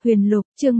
Huyền Lục, chương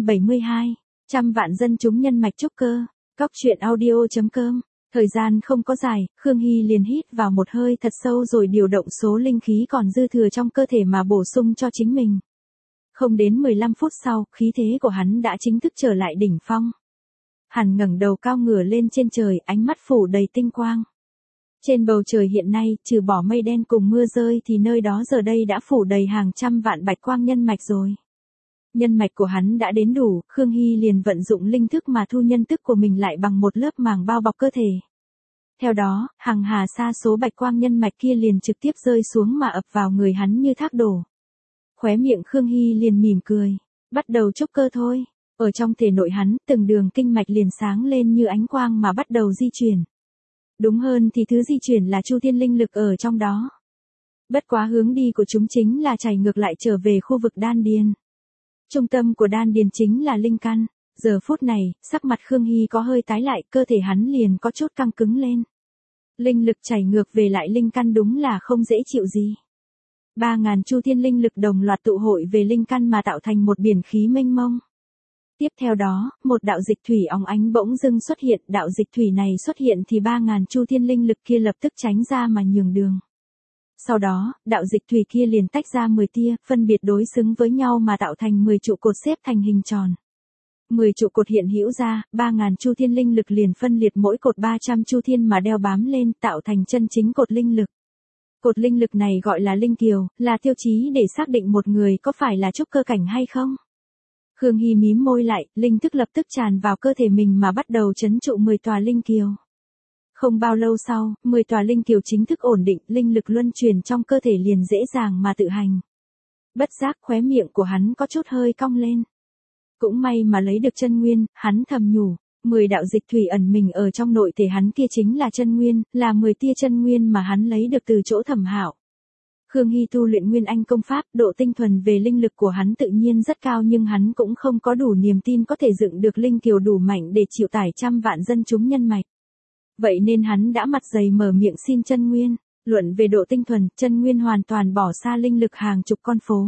172, trăm vạn dân chúng nhân mạch trúc cơ. Cóc truyện audio.com. Thời gian không có dài, Khương Hy liền hít vào một hơi thật sâu rồi điều động số linh khí còn dư thừa trong cơ thể mà bổ sung cho chính mình. Không đến 15 phút sau, khí thế của hắn đã chính thức trở lại đỉnh phong. Hắn ngẩng đầu cao ngửa lên trên trời, ánh mắt phủ đầy tinh quang. Trên bầu trời hiện nay, trừ bỏ mây đen cùng mưa rơi thì nơi đó giờ đây đã phủ đầy hàng trăm vạn bạch quang nhân mạch rồi. Nhân mạch của hắn đã đến đủ, Khương Hy liền vận dụng linh thức mà thu nhân tức của mình lại bằng một lớp màng bao bọc cơ thể. Theo đó, hàng hà sa số bạch quang nhân mạch kia liền trực tiếp rơi xuống mà ập vào người hắn như thác đổ. Khóe miệng Khương Hy liền mỉm cười, bắt đầu trúc cơ thôi. Ở trong thể nội hắn, từng đường kinh mạch liền sáng lên như ánh quang mà bắt đầu di chuyển. Đúng hơn thì thứ di chuyển là chu thiên linh lực ở trong đó. Bất quá hướng đi của chúng chính là chảy ngược lại trở về khu vực đan điền. Trung tâm của đan điền chính là linh căn. Giờ phút này, sắc mặt Khương Hy có hơi tái lại, cơ thể hắn liền có chút căng cứng lên. Linh lực chảy ngược về lại linh căn đúng là không dễ chịu gì. 3.000 chu thiên linh lực đồng loạt tụ hội về linh căn mà tạo thành một biển khí mênh mông. Tiếp theo đó, một đạo dịch thủy óng ánh bỗng dưng xuất hiện, đạo dịch thủy này xuất hiện thì 3.000 chu thiên linh lực kia lập tức tránh ra mà nhường đường. Sau đó, đạo dịch thủy kia liền tách ra 10 tia, phân biệt đối xứng với nhau mà tạo thành 10 trụ cột xếp thành hình tròn. 10 trụ cột hiện hữu ra, 3.000 chu thiên linh lực liền phân liệt mỗi cột 300 chu thiên mà đeo bám lên, tạo thành chân chính cột linh lực. Cột linh lực này gọi là linh kiều, là tiêu chí để xác định một người có phải là trúc cơ cảnh hay không. Khương Hy mím môi lại, linh thức lập tức tràn vào cơ thể mình mà bắt đầu trấn trụ 10 tòa linh kiều. Không bao lâu sau, 10 tòa linh kiều chính thức ổn định, linh lực luân chuyển trong cơ thể liền dễ dàng mà tự hành. Bất giác khóe miệng của hắn có chút hơi cong lên. Cũng may mà lấy được chân nguyên, hắn thầm nhủ, 10 đạo dịch thủy ẩn mình ở trong nội thể hắn kia chính là chân nguyên, là 10 tia chân nguyên mà hắn lấy được từ chỗ Thẩm Hạo. Khương Hy tu luyện Nguyên Anh công pháp, độ tinh thuần về linh lực của hắn tự nhiên rất cao nhưng hắn cũng không có đủ niềm tin có thể dựng được linh kiều đủ mạnh để chịu tải trăm vạn dân chúng nhân mạch. Vậy nên hắn đã mặt dày mở miệng xin chân nguyên, luận về độ tinh thuần, chân nguyên hoàn toàn bỏ xa linh lực hàng chục con phố.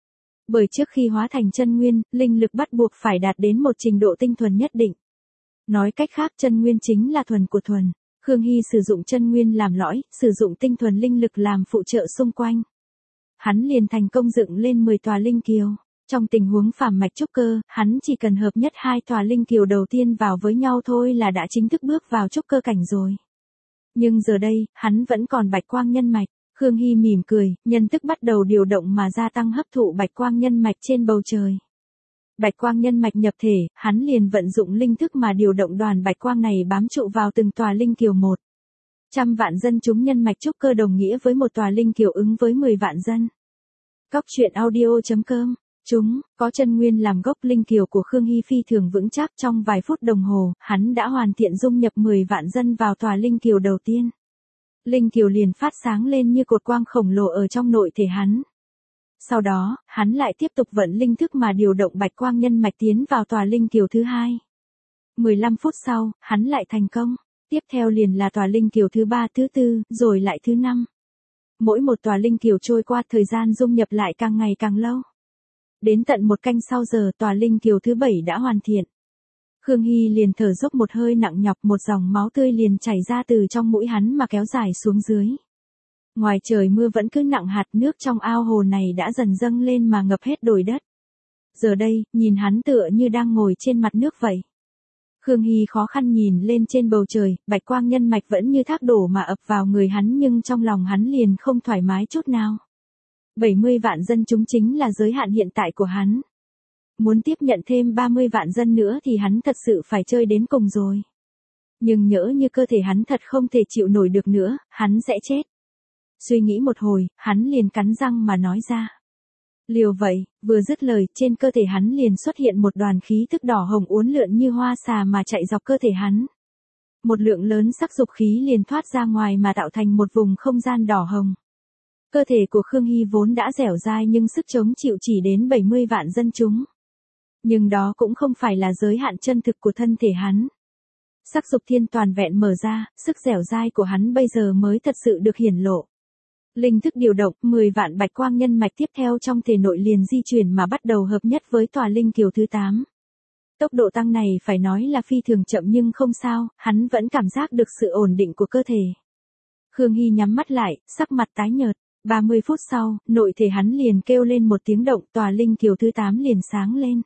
Bởi trước khi hóa thành chân nguyên, linh lực bắt buộc phải đạt đến một trình độ tinh thuần nhất định. Nói cách khác chân nguyên chính là thuần của thuần. Khương Hy sử dụng chân nguyên làm lõi, sử dụng tinh thuần linh lực làm phụ trợ xung quanh. Hắn liền thành công dựng lên 10 tòa linh kiều. Trong tình huống phàm mạch trúc cơ, hắn chỉ cần hợp nhất 2 tòa linh kiều đầu tiên vào với nhau thôi là đã chính thức bước vào trúc cơ cảnh rồi. Nhưng giờ đây, hắn vẫn còn bạch quang nhân mạch. Khương Hy mỉm cười, nhân tức bắt đầu điều động mà gia tăng hấp thụ bạch quang nhân mạch trên bầu trời. Bạch quang nhân mạch nhập thể, hắn liền vận dụng linh thức mà điều động đoàn bạch quang này bám trụ vào từng tòa linh kiều một. Trăm vạn dân chúng nhân mạch trúc cơ đồng nghĩa với một tòa linh kiều ứng với 10 vạn dân. Cóc truyện audio.com. Chúng, có chân nguyên làm gốc linh kiều của Khương Hy phi thường vững chắc trong vài phút đồng hồ, hắn đã hoàn thiện dung nhập 10 vạn dân vào tòa linh kiều đầu tiên. Linh kiều liền phát sáng lên như cột quang khổng lồ ở trong nội thể hắn. Sau đó, hắn lại tiếp tục vận linh thức mà điều động bạch quang nhân mạch tiến vào tòa linh kiều thứ 2. 15 phút sau, hắn lại thành công. Tiếp theo liền là tòa linh kiều thứ 3, thứ 4, rồi lại thứ 5. Mỗi một tòa linh kiều trôi qua thời gian dung nhập lại càng ngày càng lâu. Đến tận 1 canh sau giờ tòa linh kiều thứ 7 đã hoàn thiện. Khương Hy liền thở dốc một hơi nặng nhọc, một dòng máu tươi liền chảy ra từ trong mũi hắn mà kéo dài xuống dưới. Ngoài trời mưa vẫn cứ nặng hạt, nước trong ao hồ này đã dần dâng lên mà ngập hết đồi đất. Giờ đây, nhìn hắn tựa như đang ngồi trên mặt nước vậy. Khương Hy khó khăn nhìn lên trên bầu trời, bạch quang nhân mạch vẫn như thác đổ mà ập vào người hắn nhưng trong lòng hắn liền không thoải mái chút nào. 70 vạn dân chúng chính là giới hạn hiện tại của hắn. Muốn tiếp nhận thêm 30 vạn dân nữa thì hắn thật sự phải chơi đến cùng rồi. Nhưng nhỡ như cơ thể hắn thật không thể chịu nổi được nữa, hắn sẽ chết. Suy nghĩ một hồi, hắn liền cắn răng mà nói ra. Liều vậy, vừa dứt lời, trên cơ thể hắn liền xuất hiện một đoàn khí thức đỏ hồng uốn lượn như hoa xà mà chạy dọc cơ thể hắn. Một lượng lớn sắc dục khí liền thoát ra ngoài mà tạo thành một vùng không gian đỏ hồng. Cơ thể của Khương Hy vốn đã dẻo dai nhưng sức chống chịu chỉ đến 70 vạn dân chúng. Nhưng đó cũng không phải là giới hạn chân thực của thân thể hắn. Sắc dục thiên toàn vẹn mở ra, sức dẻo dai của hắn bây giờ mới thật sự được hiển lộ. Linh thức điều động, 10 vạn bạch quang nhân mạch tiếp theo trong thể nội liền di chuyển mà bắt đầu hợp nhất với tòa linh kiều thứ 8. Tốc độ tăng này phải nói là phi thường chậm nhưng không sao, hắn vẫn cảm giác được sự ổn định của cơ thể. Khương Hy nhắm mắt lại, sắc mặt tái nhợt. 30 phút sau, nội thể hắn liền kêu lên một tiếng động, tòa linh kiều thứ 8 liền sáng lên.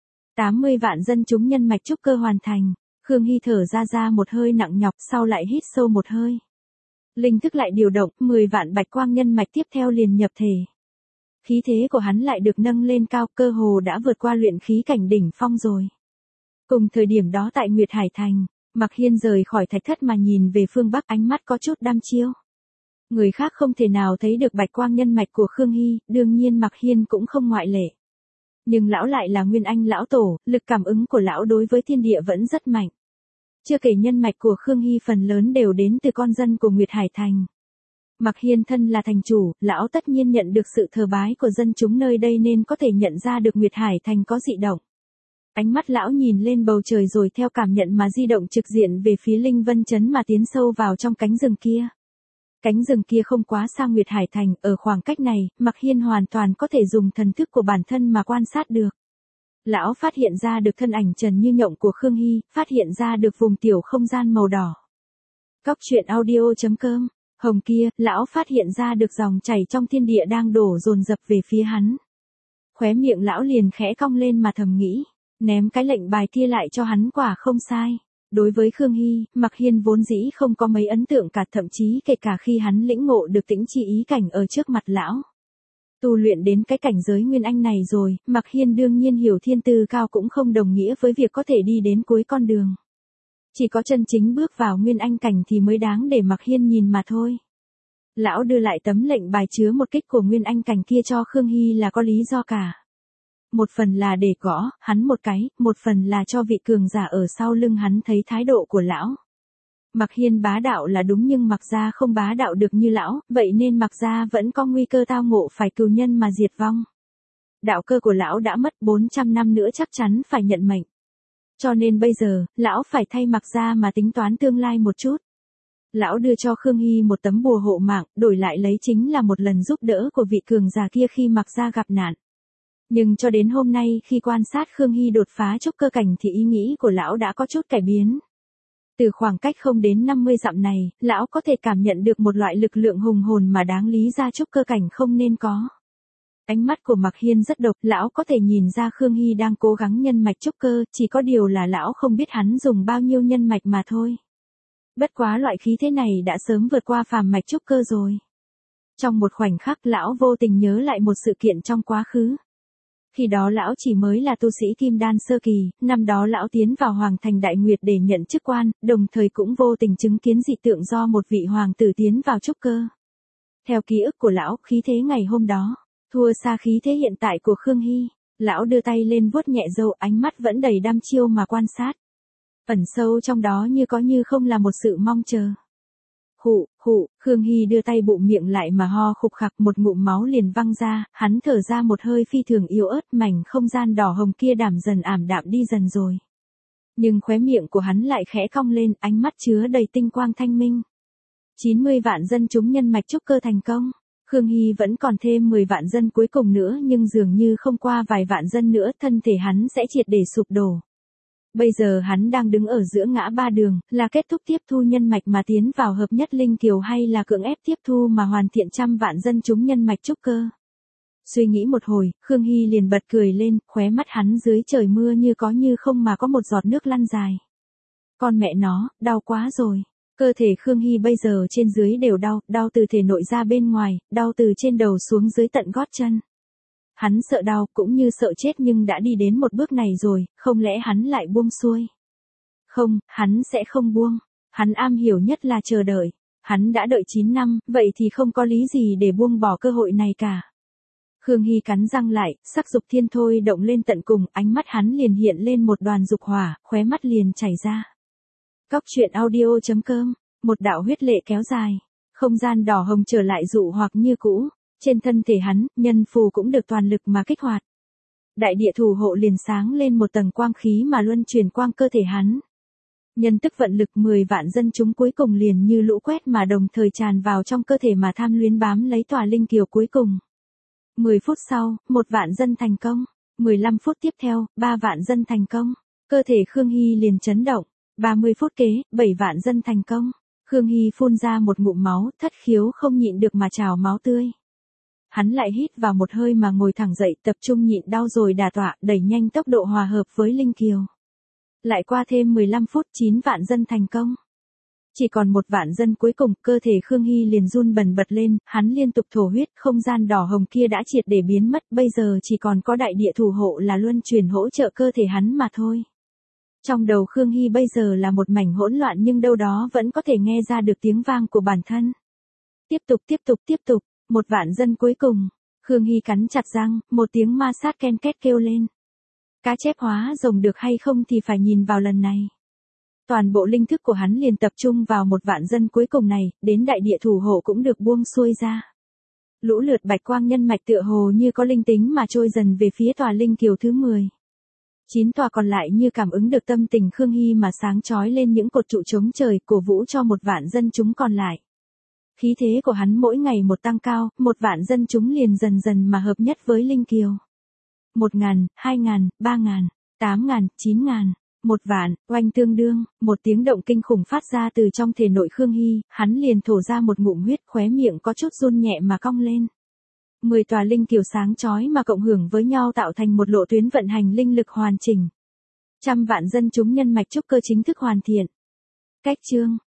80 vạn dân chúng nhân mạch trúc cơ hoàn thành. Khương Hy thở ra một hơi nặng nhọc, sau lại hít sâu một hơi. Linh thức lại điều động, 10 vạn bạch quang nhân mạch tiếp theo liền nhập thể. Khí thế của hắn lại được nâng lên cao, cơ hồ đã vượt qua luyện khí cảnh đỉnh phong rồi. Cùng thời điểm đó tại Nguyệt Hải Thành, Mạc Hiên rời khỏi thạch thất mà nhìn về phương Bắc, ánh mắt có chút đăm chiêu. Người khác không thể nào thấy được bạch quang nhân mạch của Khương Hy, đương nhiên Mạc Hiên cũng không ngoại lệ. Nhưng lão lại là Nguyên Anh lão tổ, lực cảm ứng của lão đối với thiên địa vẫn rất mạnh. Chưa kể nhân mạch của Khương Hy phần lớn đều đến từ con dân của Nguyệt Hải Thành. Mạc Hiên thân là thành chủ, lão tất nhiên nhận được sự thờ bái của dân chúng nơi đây nên có thể nhận ra được Nguyệt Hải Thành có dị động. Ánh mắt lão nhìn lên bầu trời rồi theo cảm nhận mà di động trực diện về phía Linh Vân Trấn mà tiến sâu vào trong cánh rừng kia. Cánh rừng kia không quá xa Nguyệt Hải Thành, ở khoảng cách này, Mạc Hiên hoàn toàn có thể dùng thần thức của bản thân mà quan sát được. Lão phát hiện ra được thân ảnh trần như nhộng của Khương Hy, phát hiện ra được vùng tiểu không gian màu đỏ. Cóc truyện audio.com, hồng kia, lão phát hiện ra được dòng chảy trong thiên địa đang đổ dồn dập về phía hắn. Khóe miệng lão liền khẽ cong lên mà thầm nghĩ, ném cái lệnh bài kia lại cho hắn quả không sai. Đối với Khương Hy, Mạc Hiên vốn dĩ không có mấy ấn tượng cả, thậm chí kể cả khi hắn lĩnh ngộ được tĩnh chi ý cảnh ở trước mặt lão. Tu luyện đến cái cảnh giới Nguyên Anh này rồi, Mạc Hiên đương nhiên hiểu thiên tư cao cũng không đồng nghĩa với việc có thể đi đến cuối con đường. Chỉ có chân chính bước vào Nguyên Anh cảnh thì mới đáng để Mạc Hiên nhìn mà thôi. Lão đưa lại tấm lệnh bài chứa một kích của Nguyên Anh cảnh kia cho Khương Hy là có lý do cả. Một phần là để gõ hắn một cái, một phần là cho vị cường giả ở sau lưng hắn thấy thái độ của lão. Mạc Hiên bá đạo là đúng nhưng Mạc gia không bá đạo được như lão, vậy nên Mạc gia vẫn có nguy cơ tao ngộ phải cừu nhân mà diệt vong. Đạo cơ của lão đã mất 400 năm nữa chắc chắn phải nhận mệnh. Cho nên bây giờ, lão phải thay Mạc gia mà tính toán tương lai một chút. Lão đưa cho Khương Hy một tấm bùa hộ mạng, đổi lại lấy chính là một lần giúp đỡ của vị cường giả kia khi Mạc gia gặp nạn. Nhưng cho đến hôm nay khi quan sát Khương Hy đột phá trúc cơ cảnh thì ý nghĩ của lão đã có chút cải biến. Từ khoảng cách không đến 50 dặm này, lão có thể cảm nhận được một loại lực lượng hùng hồn mà đáng lý ra trúc cơ cảnh không nên có. Ánh mắt của Mạc Hiên rất độc, lão có thể nhìn ra Khương Hy đang cố gắng nhân mạch trúc cơ, chỉ có điều là lão không biết hắn dùng bao nhiêu nhân mạch mà thôi. Bất quá loại khí thế này đã sớm vượt qua phàm mạch trúc cơ rồi. Trong một khoảnh khắc lão vô tình nhớ lại một sự kiện trong quá khứ. Khi đó lão chỉ mới là tu sĩ kim đan sơ kỳ, năm đó lão tiến vào Hoàng Thành Đại Nguyệt để nhận chức quan, đồng thời cũng vô tình chứng kiến dị tượng do một vị hoàng tử tiến vào trúc cơ. Theo ký ức của lão, khí thế ngày hôm đó, thua xa khí thế hiện tại của Khương Hy. Lão đưa tay lên vuốt nhẹ râu, ánh mắt vẫn đầy đăm chiêu mà quan sát. Ẩn sâu trong đó như có như không là một sự mong chờ. Khương Hy đưa tay bụng miệng lại mà ho khục khặc, một ngụm máu liền văng ra, hắn thở ra một hơi phi thường yếu ớt, mảnh không gian đỏ hồng kia ảm đạm đi dần rồi. Nhưng khóe miệng của hắn lại khẽ cong lên, ánh mắt chứa đầy tinh quang thanh minh. 90 vạn dân chúng nhân mạch trúc cơ thành công. Khương Hy vẫn còn thêm 10 vạn dân cuối cùng nữa nhưng dường như không qua vài vạn dân nữa thân thể hắn sẽ triệt để sụp đổ. Bây giờ hắn đang đứng ở giữa ngã ba đường, là kết thúc tiếp thu nhân mạch mà tiến vào hợp nhất linh kiều hay là cưỡng ép tiếp thu mà hoàn thiện trăm vạn dân chúng nhân mạch trúc cơ. Suy nghĩ một hồi, Khương Hy liền bật cười lên, khóe mắt hắn dưới trời mưa như có như không mà có một giọt nước lăn dài. Con mẹ nó, đau quá rồi. Cơ thể Khương Hy bây giờ trên dưới đều đau, đau từ thể nội ra bên ngoài, đau từ trên đầu xuống dưới tận gót chân. Hắn sợ đau cũng như sợ chết nhưng đã đi đến một bước này rồi, không lẽ hắn lại buông xuôi? Không, hắn sẽ không buông. Hắn am hiểu nhất là chờ đợi. Hắn đã đợi 9 năm, vậy thì không có lý gì để buông bỏ cơ hội này cả. Khương Hy cắn răng lại, sắc dục thiên thôi động lên tận cùng, ánh mắt hắn liền hiện lên một đoàn dục hỏa, khóe mắt liền chảy ra. Cóc truyện audio.com, một đạo huyết lệ kéo dài, không gian đỏ hồng trở lại dụ hoặc như cũ. Trên thân thể hắn, nhân phù cũng được toàn lực mà kích hoạt. Đại địa thủ hộ liền sáng lên một tầng quang khí mà luân truyền quang cơ thể hắn. Nhân tức vận lực 10 vạn dân chúng cuối cùng liền như lũ quét mà đồng thời tràn vào trong cơ thể mà tham luyến bám lấy tòa linh kiều cuối cùng. 10 phút sau, 1 vạn dân thành công. 15 phút tiếp theo, 3 vạn dân thành công. Cơ thể Khương Hy liền chấn động. 30 phút kế, 7 vạn dân thành công. Khương Hy phun ra một ngụm máu, thất khiếu không nhịn được mà trào máu tươi. Hắn lại hít vào một hơi mà ngồi thẳng dậy, tập trung nhịn đau rồi đà tọa, đẩy nhanh tốc độ hòa hợp với linh kiều. Lại qua thêm 15 phút 9 vạn dân thành công. Chỉ còn 1 vạn dân cuối cùng, cơ thể Khương Hy liền run bần bật lên, hắn liên tục thổ huyết, không gian đỏ hồng kia đã triệt để biến mất, bây giờ chỉ còn có đại địa thủ hộ là luân chuyển hỗ trợ cơ thể hắn mà thôi. Trong đầu Khương Hy bây giờ là một mảnh hỗn loạn nhưng đâu đó vẫn có thể nghe ra được tiếng vang của bản thân. Tiếp tục, 1 vạn dân cuối cùng. Khương Hy cắn chặt răng, một tiếng ma sát ken két kêu lên. Cá chép hóa rồng được hay không thì phải nhìn vào lần này. Toàn bộ linh thức của hắn liền tập trung vào 1 vạn dân cuối cùng này, đến đại địa thủ hộ cũng được buông xuôi ra. Lũ lượt bạch quang nhân mạch tựa hồ như có linh tính mà trôi dần về phía tòa linh kiều thứ 10. 9 tòa còn lại như cảm ứng được tâm tình Khương Hy mà sáng chói lên những cột trụ chống trời, cổ vũ cho 1 vạn dân chúng còn lại. Khí thế của hắn mỗi ngày một tăng cao, 1 vạn dân chúng liền dần dần mà hợp nhất với linh kiều. 1.000, 2.000, 3.000, 8.000, 9.000, 1 vạn, oanh tương đương, một tiếng động kinh khủng phát ra từ trong thể nội Khương Hy, hắn liền thổ ra một ngụm huyết, khóe miệng có chút run nhẹ mà cong lên. 10 tòa linh kiều sáng chói mà cộng hưởng với nhau tạo thành một lộ tuyến vận hành linh lực hoàn chỉnh. Trăm vạn dân chúng nhân mạch trúc cơ chính thức hoàn thiện. Cách chương